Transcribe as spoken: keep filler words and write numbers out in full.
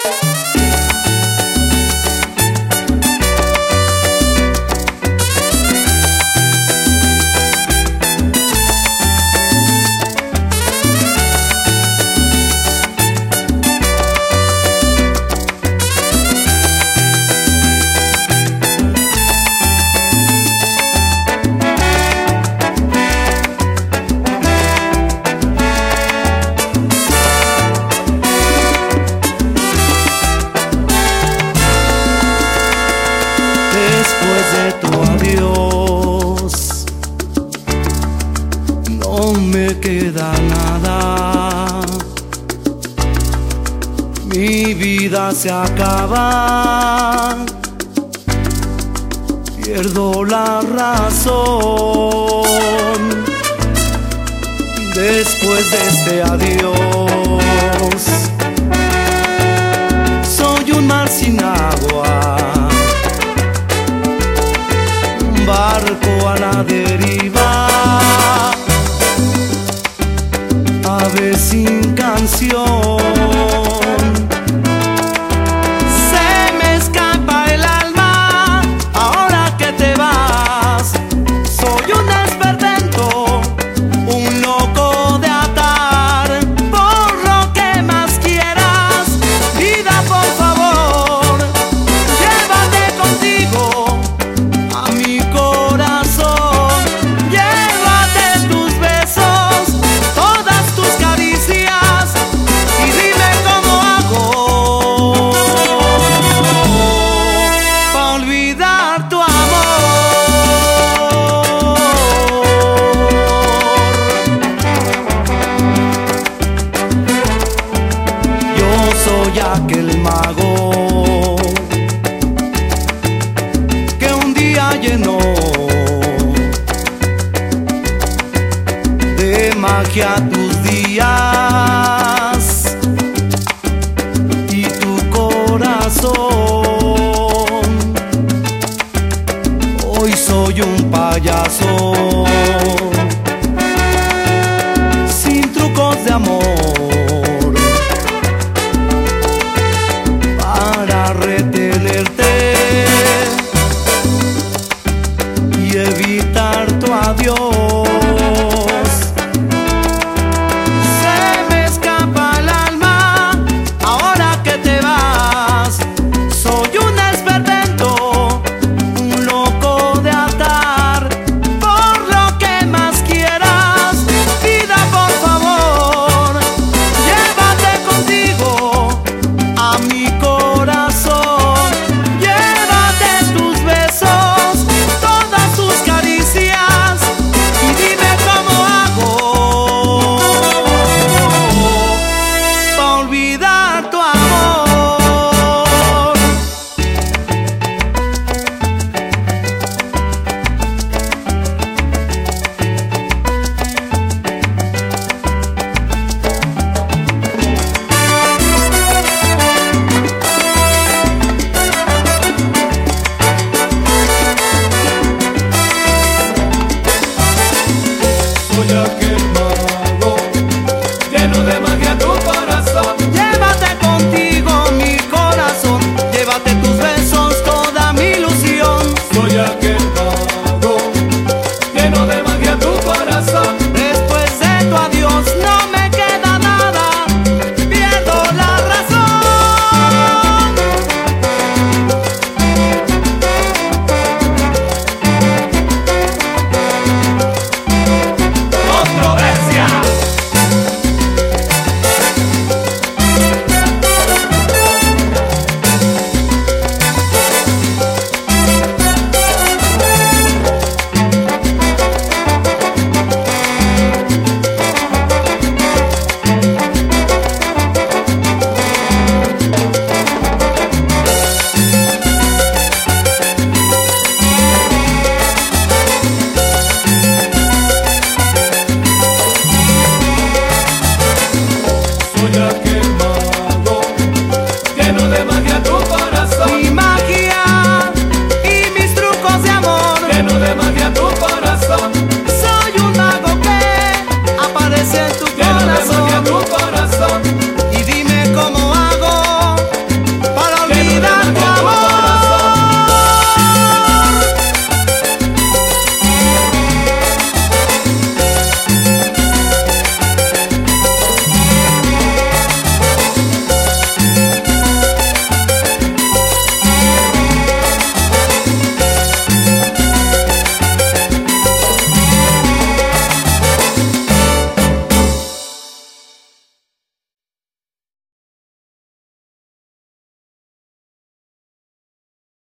Después de tu adiós no me queda nada, mi vida se acaba, pierdo la razón. Después de este adiós soy un mar sin agua, barco a la deriva, ave sin canción. Se me escapa el alma ahora que te vas. Soy un esperpento, un loco de atar por lo que más quieras. Vida, por favor, llévate contigo a mi corazón, llévate tus besos, todas tus caricias, y dime cómo hago para olvidar tu amor. Yo soy aquel mago que un día llenó de magia tus días y tu corazón. Hoy soy un payaso sin trucos de amor para retenerte y evitar tu adiós. Se me escapa el alma ahora que te vas. Soy un esperpento, un loco de atar por lo que más quieras. Vida, por favor, llévate contigo a mi corazón, llévate tus besos, todas tus caricias, y dime cómo hago para olvidar tu amor. Soy aquel mago lleno de magia tu corazón. Llévate contigo mi corazón, llévate tus besos, toda mi ilusión. Soy aquel mago lleno de magia tu corazón. Después de tu adiós no me queda nada, pierdo la razón. Controversia. Soy aquel mago lleno de